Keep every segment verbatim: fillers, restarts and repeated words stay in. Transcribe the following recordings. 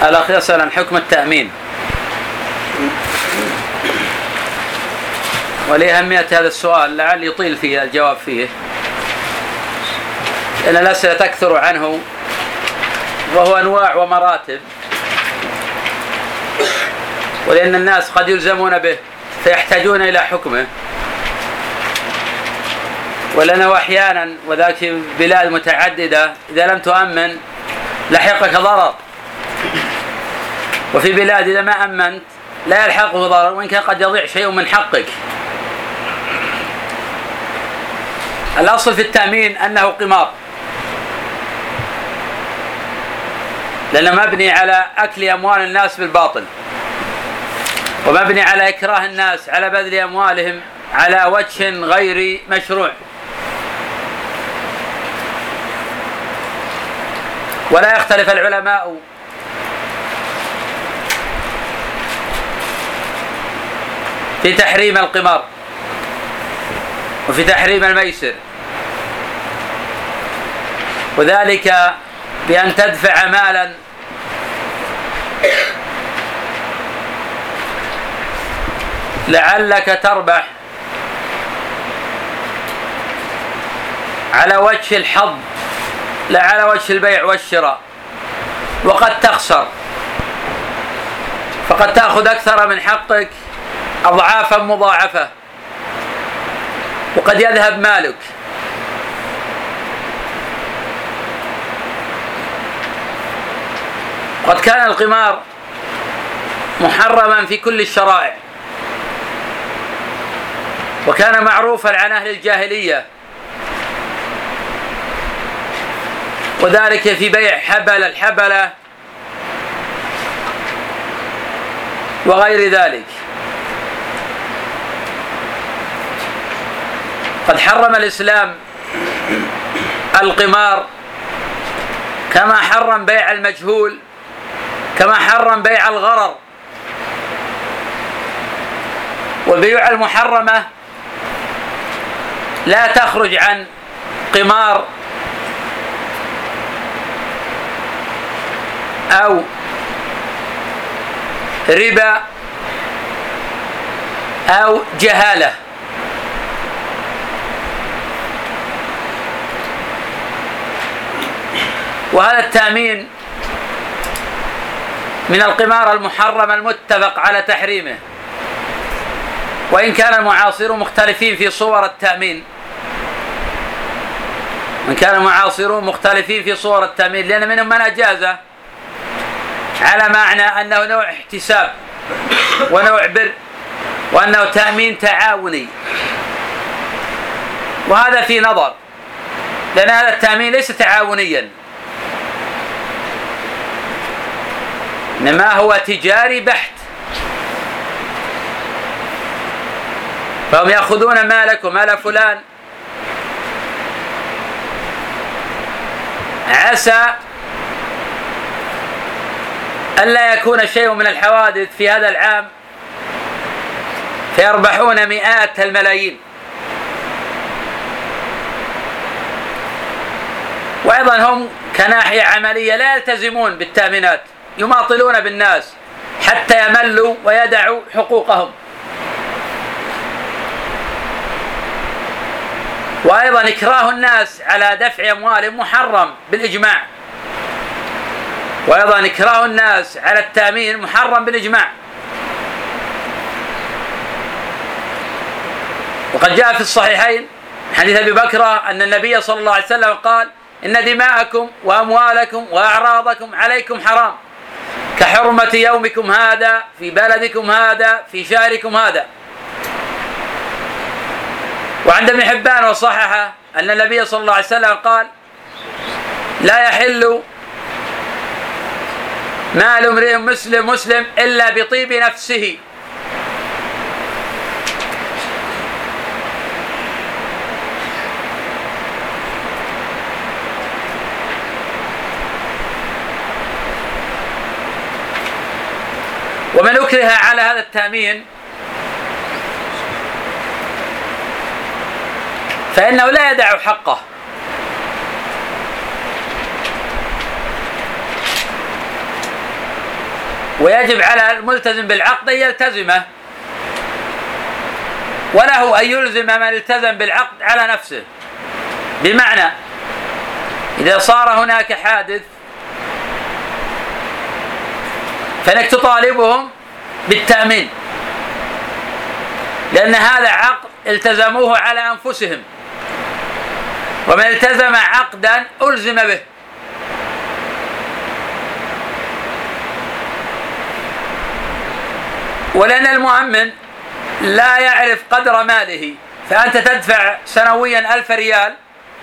الأخ يسأل عن حكم التأمين ولأهمية هذا السؤال، لعل يطيل فيه الجواب فيه لأن الأسئلة تكثر عنه وهو أنواع ومراتب، ولأن الناس قد يلزمون به فيحتاجون إلى حكمه، ولأنه أحيانا وذاك في بلاد متعددة إذا لم تؤمن لحقك ضرر، وفي بلاد إذا ما أمنت لا يلحقه ضرر وإن كان قد يضيع شيء من حقك. الأصل في التأمين أنه قمار، لأنه مبني على أكل أموال الناس بالباطل، ومبني على إكراه الناس على بذل أموالهم على وجه غير مشروع. ولا يختلف العلماء في تحريم القمار وفي تحريم الميسر، وذلك بأن تدفع مالا لعلك تربح على وجه الحظ لا على وجه البيع والشراء، وقد تخسر، فقد تأخذ أكثر من حقك أضعافا مضاعفة، وقد يذهب مالك. قد كان القمار محرما في كل الشرائع، وكان معروفا عن أهل الجاهلية، وذلك في بيع حبل الحبلة وغير ذلك. قد حرم الإسلام القمار كما حرم بيع المجهول، كما حرم بيع الغرر. والبيوع المحرمة لا تخرج عن قمار أو ربا أو جهالة. وهذا التأمين من القمار المحرم المتفق على تحريمه، وإن كان المعاصرون مختلفين في صور التأمين وإن كان المعاصرون مختلفين في صور التأمين لأن منهم من أجازه على معنى أنه نوع احتساب ونوع بر، وأنه تأمين تعاوني، وهذا في نظر، لأن هذا التأمين ليس تعاونيا، إنما هو تجاري بحت. فهم يأخذون مالك ومال فلان عسى ألا يكون شيء من الحوادث في هذا العام فيربحون مئات الملايين. وأيضا هم كناحية عملية لا يلتزمون بالتأمينات، يماطلون بالناس حتى يملوا ويدعوا حقوقهم. وأيضا إكراه الناس على دفع أموالهم محرم بالإجماع، وأيضا إكراه الناس على التأمين محرم بالإجماع. وقد جاء في الصحيحين حديث أبي بكر أن النبي صلى الله عليه وسلم قال: إن دماءكم وأموالكم وأعراضكم عليكم حرام كحرمة يومكم هذا في بلدكم هذا في شهركم هذا. وعند ابن حبان وصححه أن النبي صلى الله عليه وسلم قال: لا يحل مال امرئ مسلم مسلم إلا بطيب نفسه. ومن أكره على هذا التأمين فإنه لا يدع حقه، ويجب على الملتزم بالعقد أن يلتزمه، وله أن يلزم من التزم بالعقد على نفسه. بمعنى إذا صار هناك حادث فإنك تطالبهم بالتأمين، لأن هذا عقد التزموه على أنفسهم، ومن التزم عقدا ألزم به. ولأن المؤمن لا يعرف قدر ماله، فأنت تدفع سنويا ألف ريال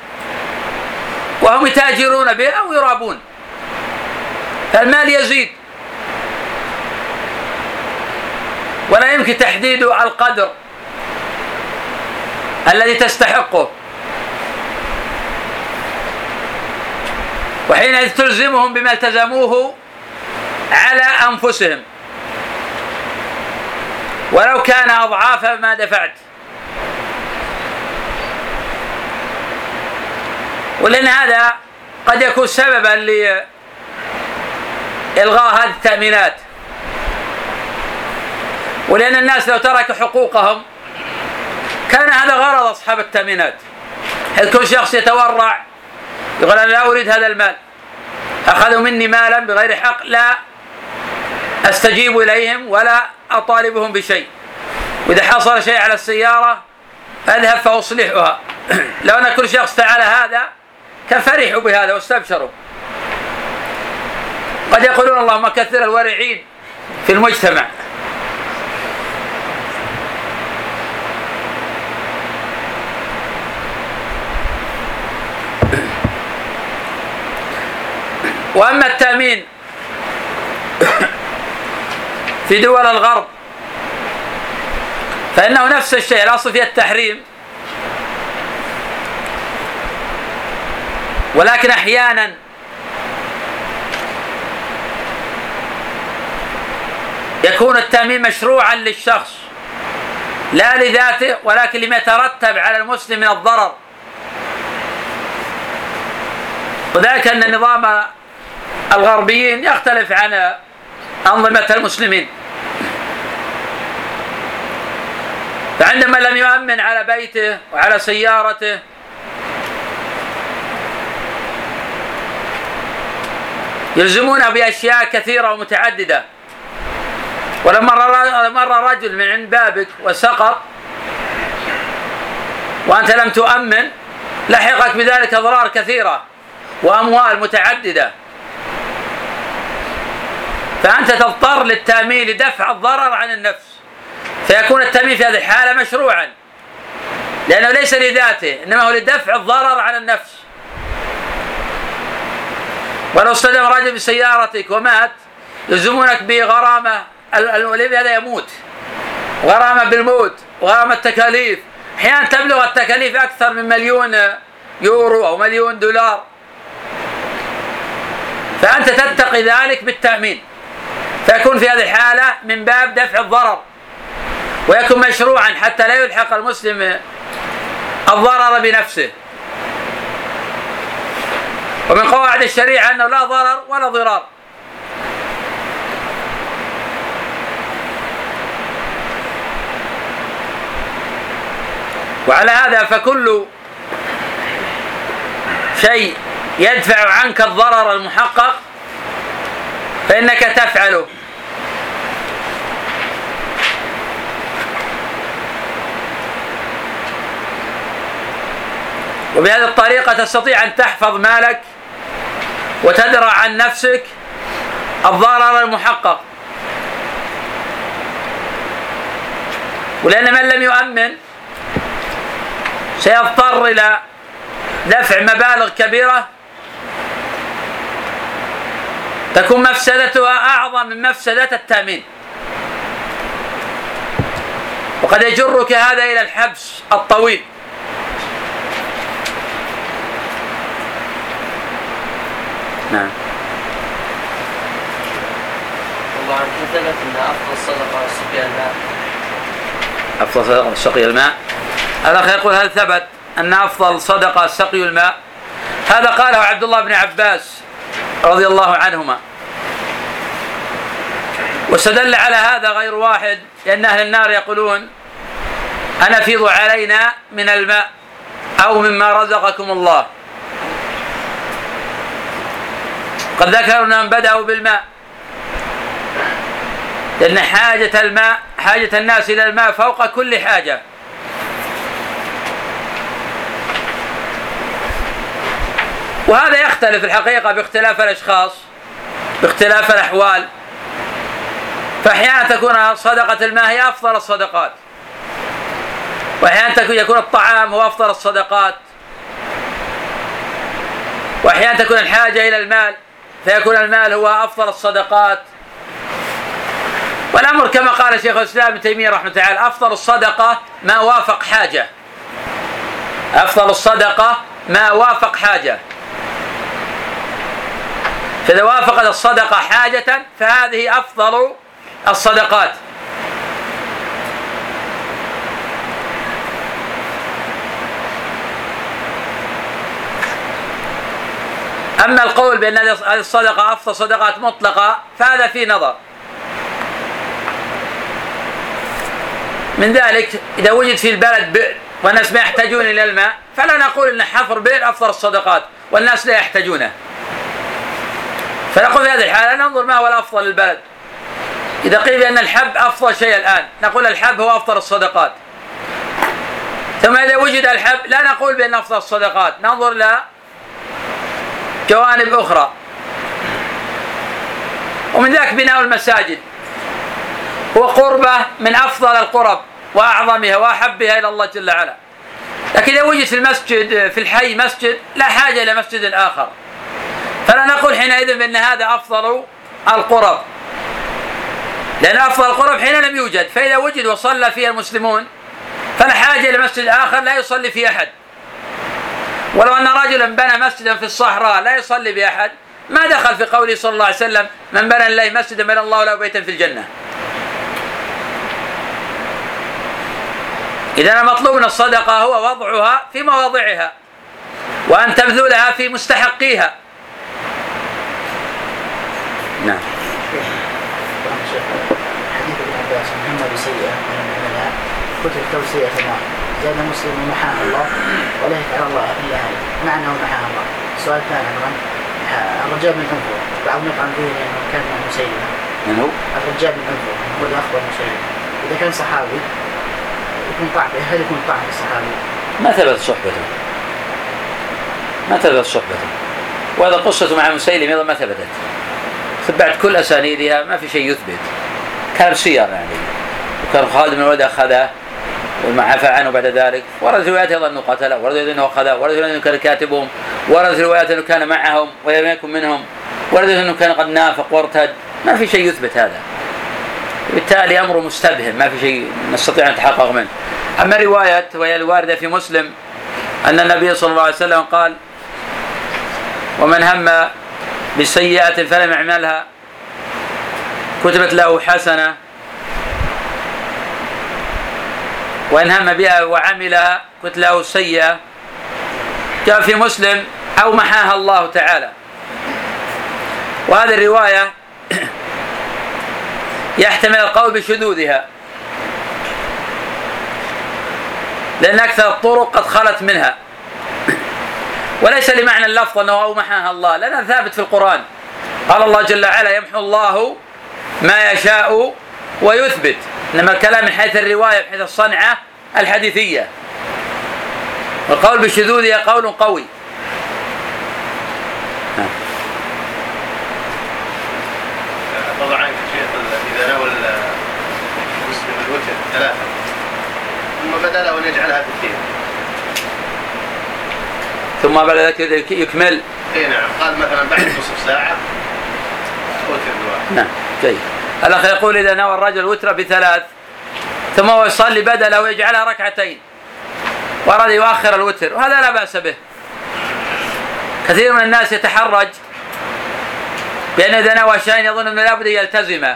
وهم يتاجرون به أو يرابون، فالمال يزيد ولا يمكن تحديد القدر الذي تستحقه، وحينئذ تلزمهم بما التزموه على أنفسهم ولو كان أضعاف ما دفعت. ولأن هذا قد يكون سببا لإلغاء هذه التأمينات، ولأن الناس لو تركوا حقوقهم كان هذا غرض أصحاب التأمينات. هل كل شخص يتورع يقول أنا لا أريد هذا المال، أخذوا مني مالا بغير حق، لا أستجيب إليهم ولا أطالبهم بشيء، وإذا حصل شيء على السيارة أذهب فأصلحها. لو أن كل شخص فعل هذا كان فرحوا بهذا واستبشروا. قد يقولون اللهم كثر الورعين في المجتمع. وأما التأمين في دول الغرب فإنه نفس الشيء، الأصل فيه التحريم، ولكن أحيانا يكون التأمين مشروعا للشخص لا لذاته، ولكن لما يترتب على المسلم من الضرر. وذلك أن النظام الغربيين يختلف عن أنظمة المسلمين، فعندما لم يؤمن على بيته وعلى سيارته يلزمونه بأشياء كثيرة ومتعددة. ولما مر رجل من عند بابك وسقط وأنت لم تؤمن لحقك بذلك أضرار كثيرة وأموال متعددة، فأنت تضطر للتأمين لدفع الضرر عن النفس، فيكون التأمين في هذه الحالة مشروعا لأنه ليس لذاته إنما هو لدفع الضرر عن النفس. ولو اصطدم رجل بسيارتك ومات يلزمونك بغرامة، هذا يموت، غرامة بالموت، غرامة تكاليف، أحيانا تبلغ التكاليف أكثر من مليون يورو أو مليون دولار، فأنت تتقي ذلك بالتأمين، فيكون في هذه الحالة من باب دفع الضرر، ويكون مشروعا حتى لا يلحق المسلم الضرر بنفسه. ومن قواعد الشريعة أنه لا ضرر ولا ضرار. وعلى هذا فكل شيء يدفع عنك الضرر المحقق فإنك تفعله. وبهذه الطريقة تستطيع أن تحفظ مالك وتدرع عن نفسك الضرر المحقق. ولأن من لم يؤمن سيضطر إلى دفع مبالغ كبيرة تكون مفسدتها أعظم من مفسدة التأمين، وقد يجرك هذا إلى الحبس الطويل. نعم. والله عن ثبت أن أفضل الصدقة سقي الماء. أفضل صدقة سقي الماء. الأخ يقول هل ثبت أن أفضل صدقة سقي الماء؟ هذا قاله عبد الله بن عباس رضي الله عنهما. واستدل على هذا غير واحد، لأن أهل النار يقولون أن أفيضوا علينا من الماء أو مما رزقكم الله. قد ذكروا أنهم بدأوا بالماء، لأن حاجة الماء حاجة الناس إلى الماء فوق كل حاجة. وهذا يختلف الحقيقة باختلاف الأشخاص، باختلاف الأحوال. فأحيانا تكون صدقة الماء هي أفضل الصدقات، وأحيانا يكون الطعام هو أفضل الصدقات، وأحيانا تكون الحاجة إلى المال فيكون المال هو أفضل الصدقات. والأمر كما قال شيخ الإسلام ابن تيمية رحمه الله تعالى: أفضل الصدقة ما وافق حاجة. أفضل الصدقة ما وافق حاجة. فإذا وافقت الصدقة حاجة فهذه أفضل الصدقات. أما القول بأن هذه الصدقة أفضل صدقات مطلقة فهذا فيه نظر. من ذلك إذا وجد في البلد بئر والناس ما يحتاجون إلى الماء فلا نقول أن حفر بئر أفضل الصدقات والناس لا يحتاجونه، فنقول في هذه الحالة ننظر ما هو الأفضل للبلد. إذا قيل بأن الحب أفضل شيء الآن نقول الحب هو أفضل الصدقات. ثم إذا وجد الحب لا نقول بأن أفضل الصدقات، ننظر إلى جوانب أخرى. ومن ذلك بناء المساجد هو قربة من أفضل القرب وأعظمها وأحبها إلى الله جل وعلا. لكن إذا وجد في المسجد في الحي مسجد لا حاجة إلى مسجد آخر، فلا نقول حينئذ بأن هذا أفضل القرب، لأن أفضل القرب حين لم يوجد. فإذا وجد وصلى فيه المسلمون فلا حاجة إلى مسجد آخر لا يصلي فيه أحد. ولو أن رجلا بنى مسجدا في الصحراء لا يصلي بأحد ما دخل في قوله صلى الله عليه وسلم: من بنى لله مسجدا بنى الله له بيتا في الجنة. إذا المطلوب من الصدقة هو وضعها في مواضعها وأن تبذلها في مستحقيها. نعم. حديث ابن عباس: محمد سيئة من عملها كتب توسيئة النار، زاد مسلم: محاها الله ولا يفعل الله إلا هذا، معنى محاها الله. السؤال الثاني أيضا: الرجال من أنفه، بعض يطعن به لأنه كان مسيئا. من هو؟ الرجال من أنفه هو الأخبر مسيئا. إذا كان صحابي يكون طعن، هل يكون طعن الصحابي؟ ما ثبت صحبته، ما ثبت صحبته. وهذا قصته مع مسيلم أيضا ما ثبتت. بعد كل أسانيدها ما في شيء يثبت. كان سير يعني، وكان خالد بن الوليد أخذه وما عفى عنه بعد ذلك. ورد روايات أيضا أنه قتله، ورد أنه أخذه، ورد أنه كان كاتبهم، ورد روايات أنه كان معهم ولم يكن منهم، ورد أنه كان قد نافق وارتد. ما في شيء يثبت هذا، بالتالي أمره مستبهم، ما في شيء نستطيع أن نتحقق منه. أما رواية وهي الواردة في مسلم أن النبي صلى الله عليه وسلم قال: ومن هم بسيئة فلم يعملها كتبت له حسنة، وإن هم بها وعملها كتبت له سيئة. جاء في مسلم: أو محاها الله تعالى. وهذه الرواية يحتمل القول بشذوذها، لأن أكثر الطرق قد خلت منها، وليس لمعنى اللفظ أنه أو محاها الله، لأنه ثابت في القرآن. قال الله جل وعلا: يمحو الله ما يشاء ويثبت. إنما الكلام من حيث الرواية من حيث الصنعة الحديثية، والقول بشذوذها قول قوي. طبعا شيخ إذا نوى المسلم الوتر ثلاثة ثم بدأ له أن يجعلها بالدين، ثم بعد ذلك يكمل. اي نعم، قال مثلا بعد نصف ساعة وتر الواحد. نعم، جيد. الأخ يقول: إذا نوى الرجل وتر بثلاث ثم هو يصلي بدله ويجعلها ركعتين وأراد يؤخر الوتر، وهذا لا بأس به. كثير من الناس يتحرج بأن إذا نوى شيئا يظن أنه لابد يلتزمه،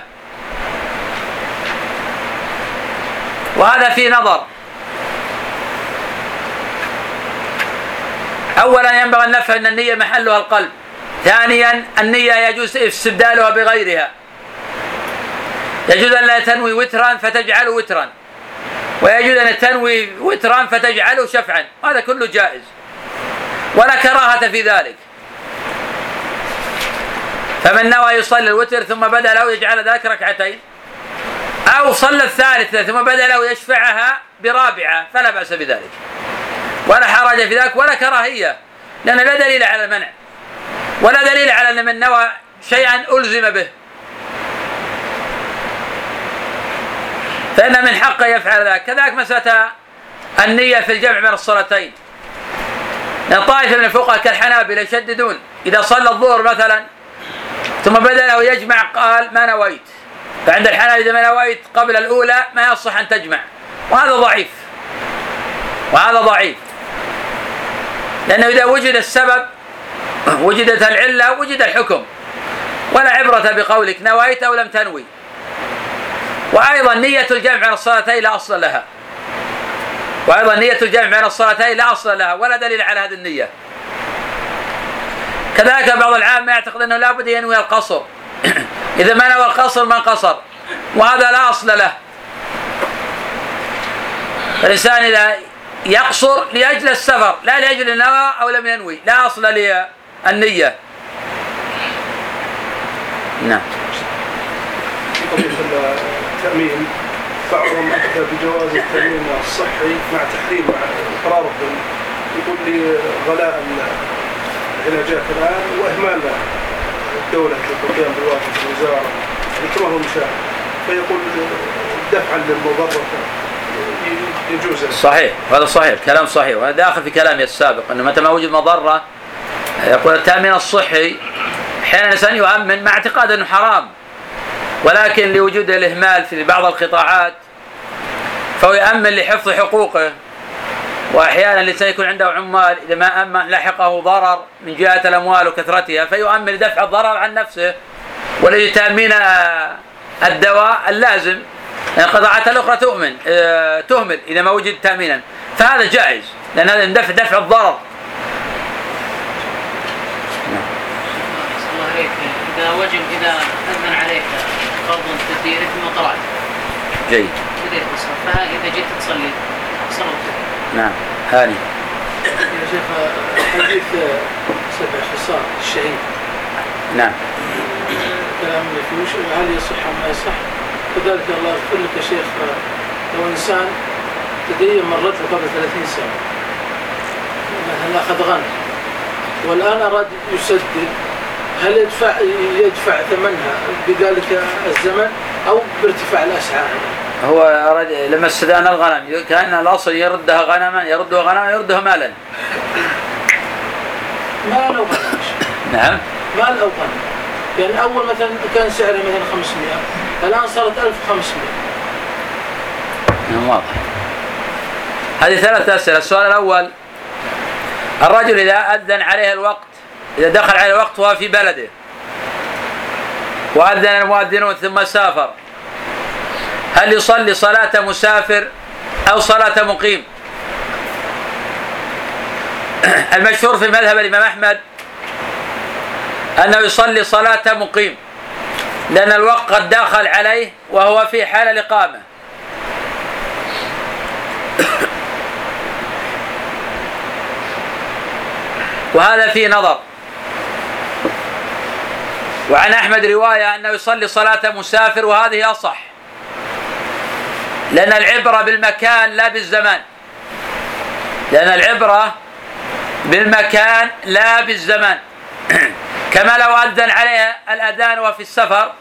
وهذا فيه نظر. أولا ينبغي أن نفهم أن النية محلها القلب. ثانيا النية يجوز استبدالها بغيرها. يجوز أن لا تنوي وترا فتجعله وترا، ويجوز أن تنوي وترا فتجعله شفعا، هذا كله جائز ولا كراهة في ذلك. فمن نوى يصلي الوتر ثم بدا له يجعل ذلك ركعتين، أو صلى الثالثة ثم بدا له يشفعها برابعة فلا بأس بذلك ولا حرج في ذلك ولا كراهية، لأن لا دليل على المنع ولا دليل على أن من نوى شيئا ألزم به، فإن من حقه يفعل ذلك. كذلك مسألة النية في الجمع بين الصلاتين، لأن طائفة من الفقهاء كالحنابلة يشددون إذا صلى الظهر مثلا ثم بدأ له يجمع قال ما نويت، فعند الحنابلة إذا ما نويت قبل الأولى ما يصح أن تجمع، وهذا ضعيف وهذا ضعيف لأنه إذا وجد السبب وجدت العلة وجد الحكم، ولا عبرة بقولك نويت أو لم تنوي. وأيضا نية الجمع بين الصلاتين لا أصل لها، وأيضا نية الجمع بين الصلاتين لا أصل لها ولا دليل على هذه النية. كذلك بعض العامة يعتقد أنه لا بد ينوي القصر، إذا ما نوى القصر من قصر، وهذا لا أصل له. الإنسان إذا يقصر لأجل السفر لا لأجل النوى أو لم ينوي لا أصل للنية. نعم. التأمين بعضهم أفتى بجواز التأمين الصحي مع تحريم إقرار الظلم، يقول لي غلاء العلاجات الآن وإهمال الدولة في القيام بالواجب الوزارة كما هو مشاهد، فيقول دفعا للمضرة يجوز. صحيح، هذا صحيح، كلام صحيح، وهذا داخل في كلامي السابق أنه متى ما وجد مضرة يقول التأمين الصحي أحيانا الإنسان يؤمن مع اعتقاد أنه حرام، ولكن لوجود الإهمال في بعض القطاعات فهو يأمن لحفظ حقوقه. وأحيانا الإنسان يكون عنده عمال إذا ما أمن لحقه ضرر من جهة الأموال وكثرتها فيؤمن لدفع الضرر عن نفسه ولتأمين الدواء اللازم، لأن القطاعات الأخرى تؤمن تهمل إذا ما وجد تأمينا، فهذا جائز لأن هذا دفع دفع الضرر. الله عليك، إذا وجب إذا أذن عليك فرض تدير ثم طلعت جيد بديت تصلي، فإذا جيت تصلي صلوت. نعم. هاني يا شيخ حديث سبع خصال الشهيد، نعم، كلام فيه هل يصح أم ما يصح؟ كذلك الله يغفر لك يا شيخ، لو إنسان تدين مرت له قبل ثلاثين سنة مثلا أخذ غنم والآن أراد يسدد، هل يدفع يدفع ثمنها بذلك الزمن أو بارتفاع الأسعار؟ هو أراد لما استدان الغنم كان الأصل يردها غنما يردها غنما يردها مالا. مال أو غنم؟ نعم، مال أو غنم، يعني أول مثلا كان سعره مثلا خمسمائة الآن صارت ألف وخمسمائة. واضح. هذه ثلاثة أسئلة. السؤال الأول، الرجل إذا أذن عليه الوقت إذا دخل عليه الوقت وهو في بلده وأذن المؤذنون ثم سافر، هل يصلي صلاة مسافر أو صلاة مقيم؟ المشهور في مذهب الإمام أحمد أنه يصلي صلاة مقيم لأن الوقت قد دخل عليه وهو في حال الإقامة. وهذا فيه نظر. وعن أحمد رواية أنه يصلي صلاة مسافر وهذه أصح، لأن العبرة بالمكان لا بالزمان، لأن العبرة بالمكان لا بالزمان. كما لو أذن عليه الأذان وفي السفر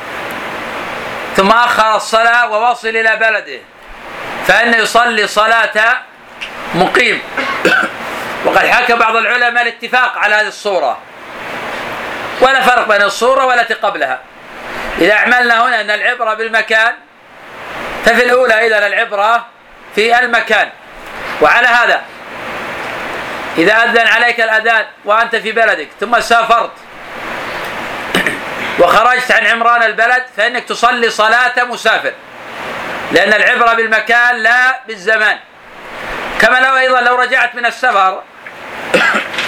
ثم أخر الصلاة ووصل إلى بلده فإنه يصلي صلاة مقيم. وقد حكى بعض العلماء الاتفاق على هذه الصورة، ولا فرق بين الصورة والتي قبلها. إذا أعملنا هنا أن العبرة بالمكان ففي الأولى إذن العبرة في المكان. وعلى هذا إذا أذن عليك الأذان وأنت في بلدك ثم سافرت وخرجت عن عمران البلد فإنك تصلي صلاة مسافر، لأن العبرة بالمكان لا بالزمان. كما لو أيضا لو رجعت من السفر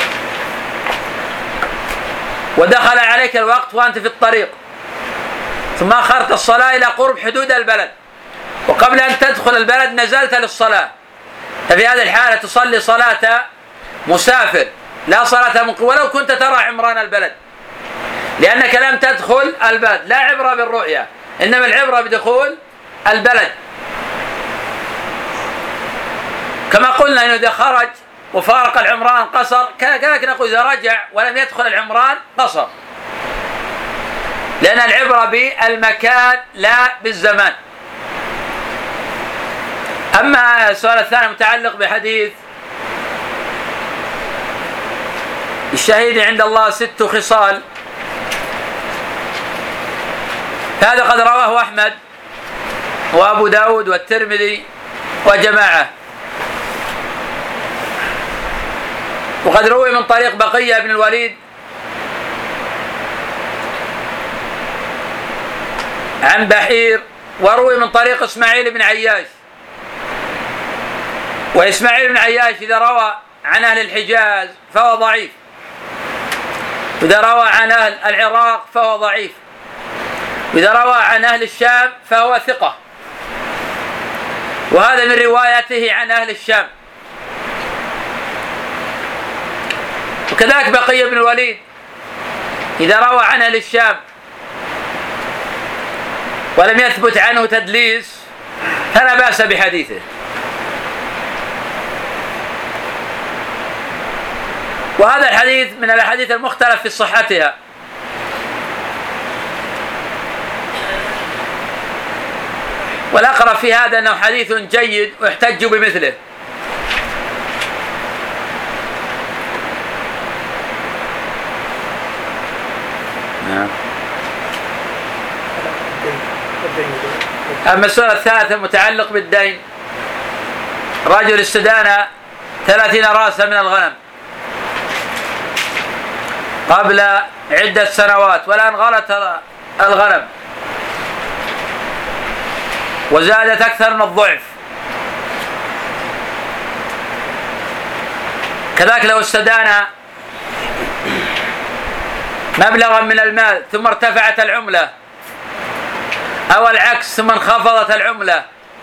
ودخل عليك الوقت وأنت في الطريق ثم أخرت الصلاة إلى قرب حدود البلد، وقبل أن تدخل البلد نزلت للصلاة، ففي هذه الحالة تصلي صلاة مسافر لا صلاة مقيم ولو كنت ترى عمران البلد، لأنك لم تدخل البلد. لا عبرة بالرؤية، إنما العبرة بدخول البلد. كما قلنا إنه إذا خرج وفارق العمران قصر، كذلك نقول إذا رجع ولم يدخل العمران قصر، لأن العبرة بالمكان لا بالزمان. أما السؤال الثاني متعلق بحديث الشهيد عند الله ست خصال، هذا قد رواه أحمد وأبو داود والترمذي وجماعة، وقد روي من طريق بقية بن الوليد عن بحير، وروي من طريق إسماعيل بن عياش. وإسماعيل بن عياش إذا روى عن أهل الحجاز فهو ضعيف، وإذا روى عن أهل العراق فهو ضعيف، وإذا روى عن أهل الشام فهو ثقة، وهذا من روايته عن أهل الشام. وكذلك بقية بن الوليد إذا روى عن أهل الشام ولم يثبت عنه تدليس فلا بأس بحديثه. وهذا الحديث من الأحاديث المختلف في صحتها، والأقرب في هذا أنه حديث جيد ويحتج بمثله. أما السؤال الثالث المتعلق بالدين، رجل استدان ثلاثين رأسا من الغنم قبل عدة سنوات، والآن غلت الغنم وزادت أكثر من الضعف. كذلك لو استدان مبلغا من المال ثم ارتفعت العملة، أو العكس ثم انخفضت العملة.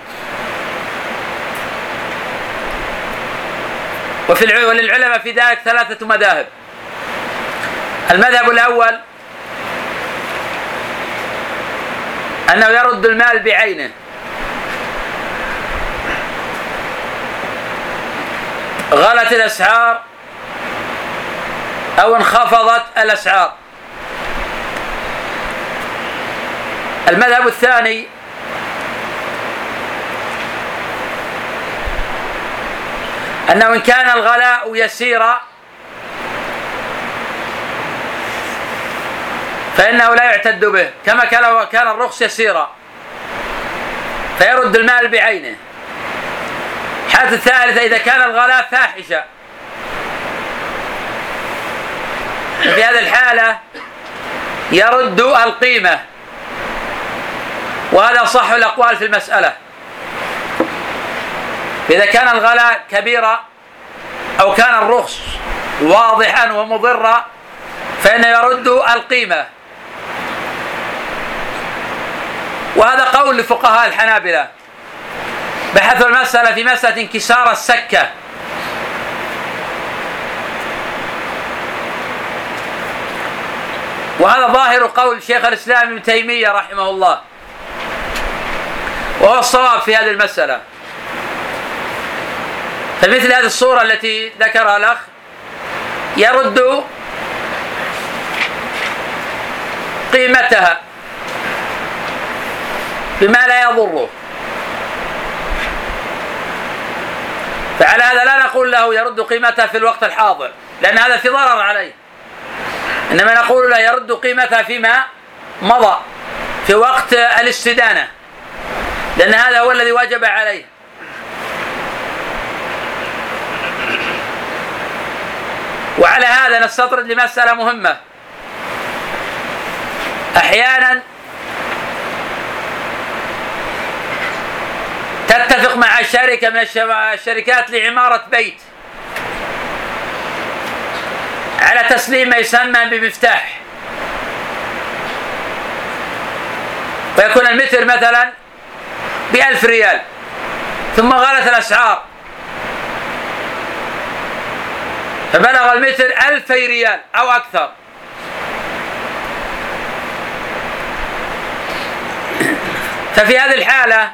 وفي وللعلماء في ذلك ثلاثة مذاهب. المذهب الأول أنه يرد المال بعينه، غلت الأسعار أو انخفضت الأسعار. المذهب الثاني أنه إن كان الغلاء يسيرا فإنه لا يعتد به، كما كان الرخص يسيرا فيرد المال بعينه. الحالة الثالثة إذا كان الغلاء فاحشا، في هذه الحالة يرد القيمة، وهذا صح الأقوال في المسألة. إذا كان الغلاء كبيرا أو كان الرخص واضحا ومضرا فإنه يرد القيمة، وهذا قول لفقهاء الحنابلة. بحثوا المسألة في مسألة انكسار السكة، وهذا ظاهر قول شيخ الإسلام ابن تيمية رحمه الله، وهو الصواب في هذه المسألة. فمثل هذه الصورة التي ذكرها الأخ يرد قيمتها بما لا يضره، فعلى هذا لا نقول له يرد قيمتها في الوقت الحاضر، لأن هذا في ضرر عليه، إنما نقول له يرد قيمتها فيما مضى في وقت الاستدانة، لأن هذا هو الذي وجب عليه. وعلى هذا نستطرد لمسألة مهمة. أحيانا تتفق مع شركة من الشركات لعمارة بيت على تسليم ما يسمى بمفتاح، ويكون المتر مثلا بألف ريال، ثم غلت الأسعار فبلغ المتر ألفي ريال أو أكثر، ففي هذه الحالة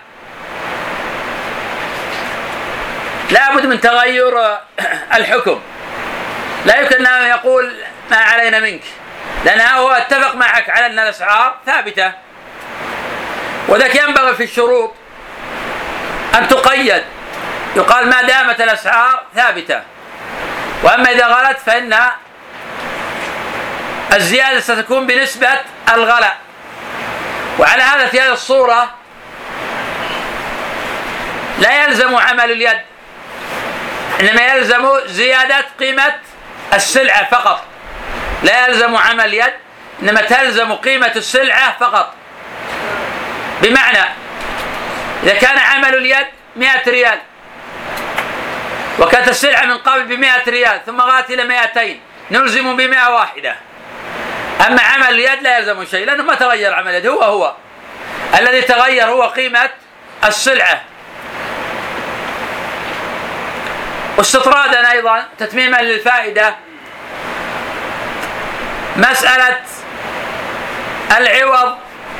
لا بد من تغير الحكم. لا يمكن أن يقول ما علينا منك، لأنه هو اتفق معك على أن الأسعار ثابتة، وذلك ينبغي في الشروط أن تقيد، يقال ما دامت الأسعار ثابتة، وأما إذا غلت فإن الزيادة ستكون بنسبة الغلاء. وعلى هذا في هذه الصورة لا يلزم عمل اليد، إنما يلزم زيادة قيمة السلعة فقط، لا يلزم عمل اليد إنما تلزم قيمة السلعة فقط. بمعنى إذا كان عمل اليد مئة ريال وكانت السلعة من قبل بمئة ريال ثم غلت إلى مئتين، نلزم بمئة واحدة. أما عمل اليد لا يلزم شيء، لأنه ما تغير عمل اليد، هو هو الذي تغير هو قيمة السلعة. واستطرادا أيضا تتميما للفائدة، مسألة العوض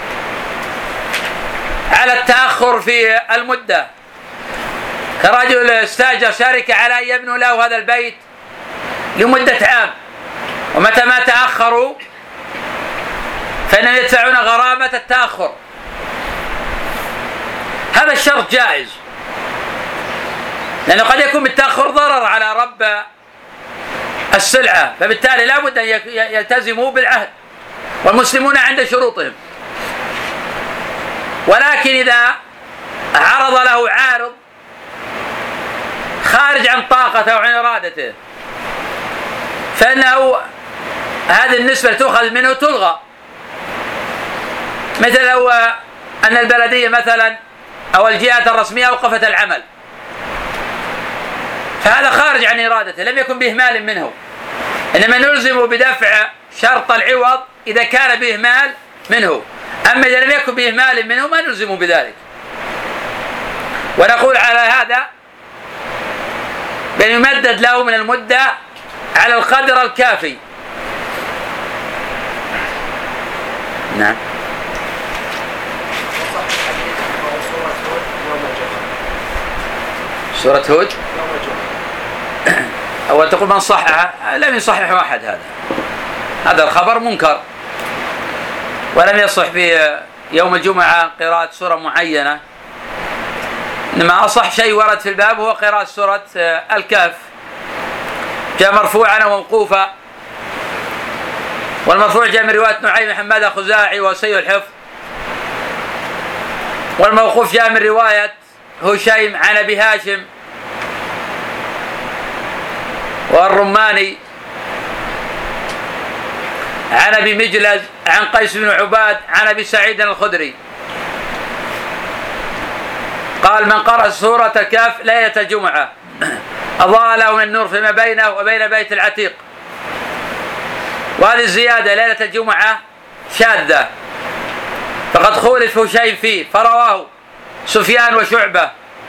على التأخر في المدة، كرجل استاجر شركة على أن يبنوا له هذا البيت لمدة عام، ومتى ما تأخروا فإنهم يدفعون غرامة التأخر. هذا الشرط جائز، لأنه قد يكون بالتأخر ضرر على رب السلعة، فبالتالي لا بد أن يلتزموا بالعهد، والمسلمون عند شروطهم. ولكن إذا عرض له عارض خارج عن طاقته وعن إرادته فإنه هذه النسبة تؤخذ منه تلغى. مثل لو أن البلدية مثلا أو الجهات الرسمية أوقفت العمل، فهذا خارج عن إرادته، لم يكن بإهمال منه، إنما نلزم بدفع شرط العوض إذا كان بإهمال منه، أما إذا لم يكن بإهمال منه ما نلزم بذلك. ونقول على هذا بأن يمدد له من المدة على القدر الكافي. نعم. سورة هود أول تقول من صحها، لم يصحح أحد، هذا هذا الخبر منكر، ولم يصح في يوم الجمعة قراءة سورة معينة، إنما أصح شيء ورد في الباب هو قراءة سورة الكهف، جاء مرفوعا وموقوفا، والمرفوع جاء من رواية نعيم حماد خزاعي وسيء الحفظ، والموقوف جاء من رواية هشيم عن أبي هاشم والرماني عن أبي مجلز عن قيس بن عباد عن أبي سعيد الخدري قال من قرأ سورة الكهف ليلة الجمعة أضاء له من النور فيما بينه وبين بيت العتيق. وهذه الزيادة ليلة الجمعة شاذة، فقد خولف هشيم فيه، فرواه سفيان وشعبة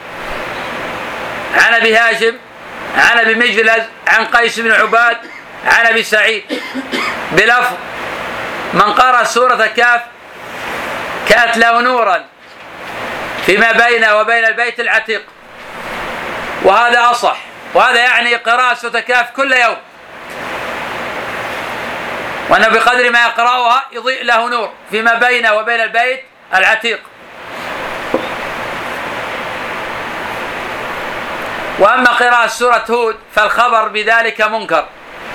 عن أبي هاشم عن أبي مجلز عن قيس بن عباد عن أبي سعيد بلفظ من قرأ سورة الكهف كانت له نورا فيما بينه وبين البيت العتيق، وهذا أصح، وهذا يعني قراءة سورة الكهف كل يوم، وأنه بقدر ما يقرأها يضيء له نور فيما بينه وبين البيت العتيق. وأما قراءة سورة هود فالخبر بذلك منكر.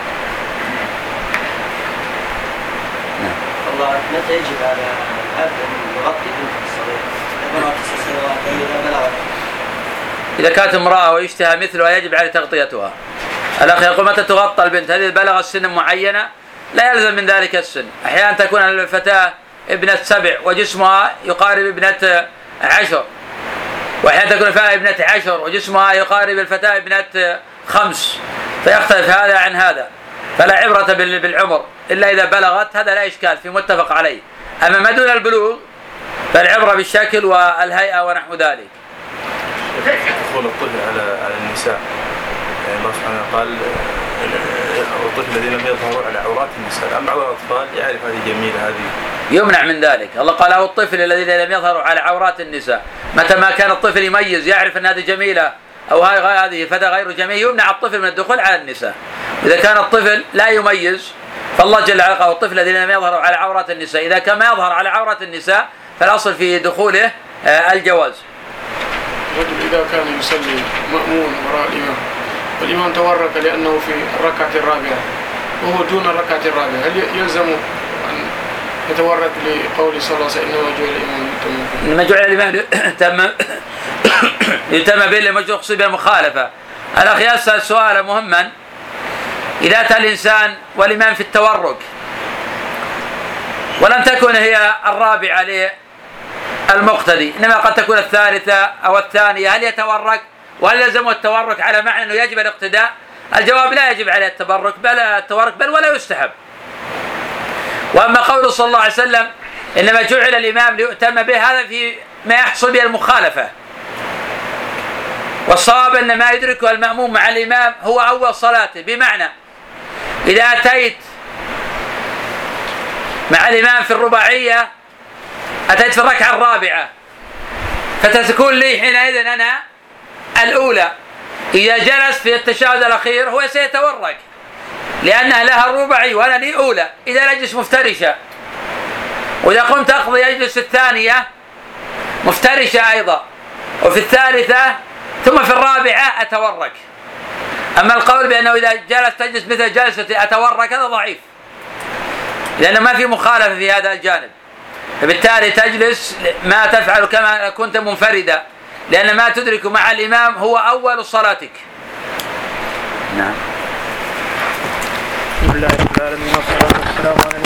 الله متى يجب على الأب أن يغطي بنته الصغيرة؟ إذا بلغت تسع سنوات أو إذا بلغت؟ إذا كانت امرأة ويشتهى مثلها يجب عليه تغطيتها. الأخ يقول متى تغطى البنت؟ هذه بلغت سن معينة لا يلزم من ذلك السن. أحيانا تكون الفتاة ابنة سبع وجسمها يقارب ابنة عشر، وأحيانا تكون الفتاة ابنة عشر وجسمها يقارب الفتاة ابنة خمس، فيختلف هذا عن هذا، فلا عبرة بالعمر إلا إذا بلغت، هذا لا إشكال في متفق عليه. أما ما دون البلوغ فالعبرة بالشكل والهيئة ونحو ذلك. دخول الطفل على على النساء، يعني الله سبحانه قال الطفل الذين لم يظهروا على عورات النساء، أما بعض الأطفال يعرف هذه جميلة هذه يمنع من ذلك. الله قال أو الطفل الذين لم يظهروا على عورات النساء، متى ما كان الطفل يميز يعرف أن هذه جميلة أو هذه فذا غير جميل يمنع الطفل من الدخول على النساء. إذا كان الطفل لا يميز فالله جل وعلا قال الطفل الذين لم يظهروا على عورات النساء، إذا كان ما يظهر على عورات النساء فالأصل في دخوله الجواز. الرجل إذا كان يصلي مأمون وراء الإمام والإمام تورك لأنه في الركعة الرابعة وهو دون الركعة الرابعة، هل يلزم أن يتورك لقول صلى الله عليه وسلم إنما جعل الإمام يتم إنما جعل الإمام يتم يتم به لما يقصد بالمخالفة. الأخ يسأل سؤالا مهما، إذا أتى الإنسان والإمام في التورك ولم تكن هي الرابعة للمقتدي إنما قد تكون الثالثة أو الثانية، هل يتورك وهل يلزم التورك على معنى أنه يجب الاقتداء؟ الجواب لا يجب عليه التبرك بل التورك بل ولا يستحب. وأما قول صلى الله عليه وسلم إنما جعل الإمام ليؤتم به، هذا في ما يحصل به المخالفة، والصواب أن ما يدركه المأموم مع الإمام هو أول صلاته، بمعنى إذا أتيت مع الإمام في الرباعية أتيت في الركعة الرابعة فتكون لي حينئذ أنا الأولى، إذا جلس في التشهد الأخير هو سيتورك لأنها لها الرباعي وأنا لي أولى، إذا نجلس مفترشة، وإذا قمت أقضي يجلس الثانية مفترشة أيضا، وفي الثالثة ثم في الرابعة أتورك. أما القول بأنه إذا جلس تجلس مثل جلسة أتورك هذا ضعيف، لأنه ما في مخالفة في هذا الجانب، فبالتالي تجلس ما تفعل كما كنت منفردا، لأن ما تدرك مع الإمام هو أول صلاتك. نعم. بسم الله الرحمن الرحيم والصلاة والسلام على